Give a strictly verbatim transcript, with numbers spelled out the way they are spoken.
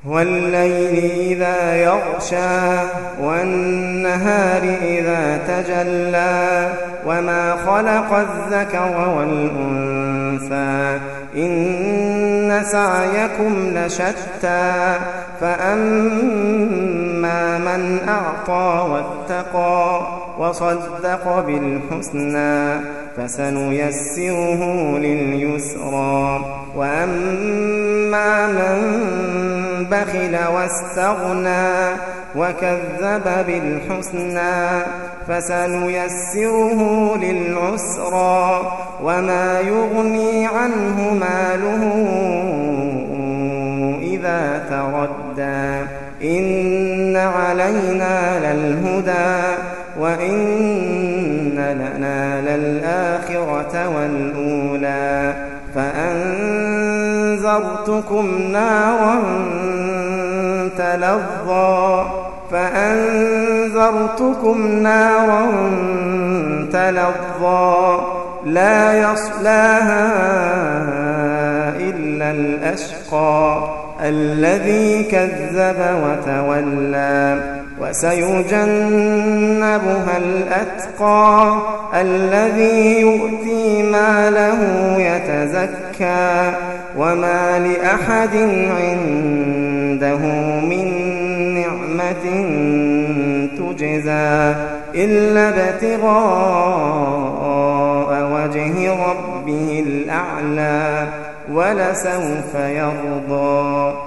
والليل إذا يغشى والنهار إذا تجلى وما خلق الذكر والأنثى إن سعيكم لشتى فأما من أعطى واتقى وصدق بالحسنى فسنيسره لليسرى وأما من بخل واستغنى وكذب بالحسنى فسنيسره للعسرى وما يغني عنه ماله إذا تردى إن علينا للهدى وإن لنا للآخرة والأولى فأنذرتكم نارا تلظى فأنذرتكم نارا تلظى لا يصلاها إلا الأشقى الذي كذب وتولى وسيجنبها الأتقى الذي يؤتي ماله يتزكى وما لأحد عنده من نعمة تجزى إلا ابتغاء وجه ربه الأعلى ولسوف يرضى.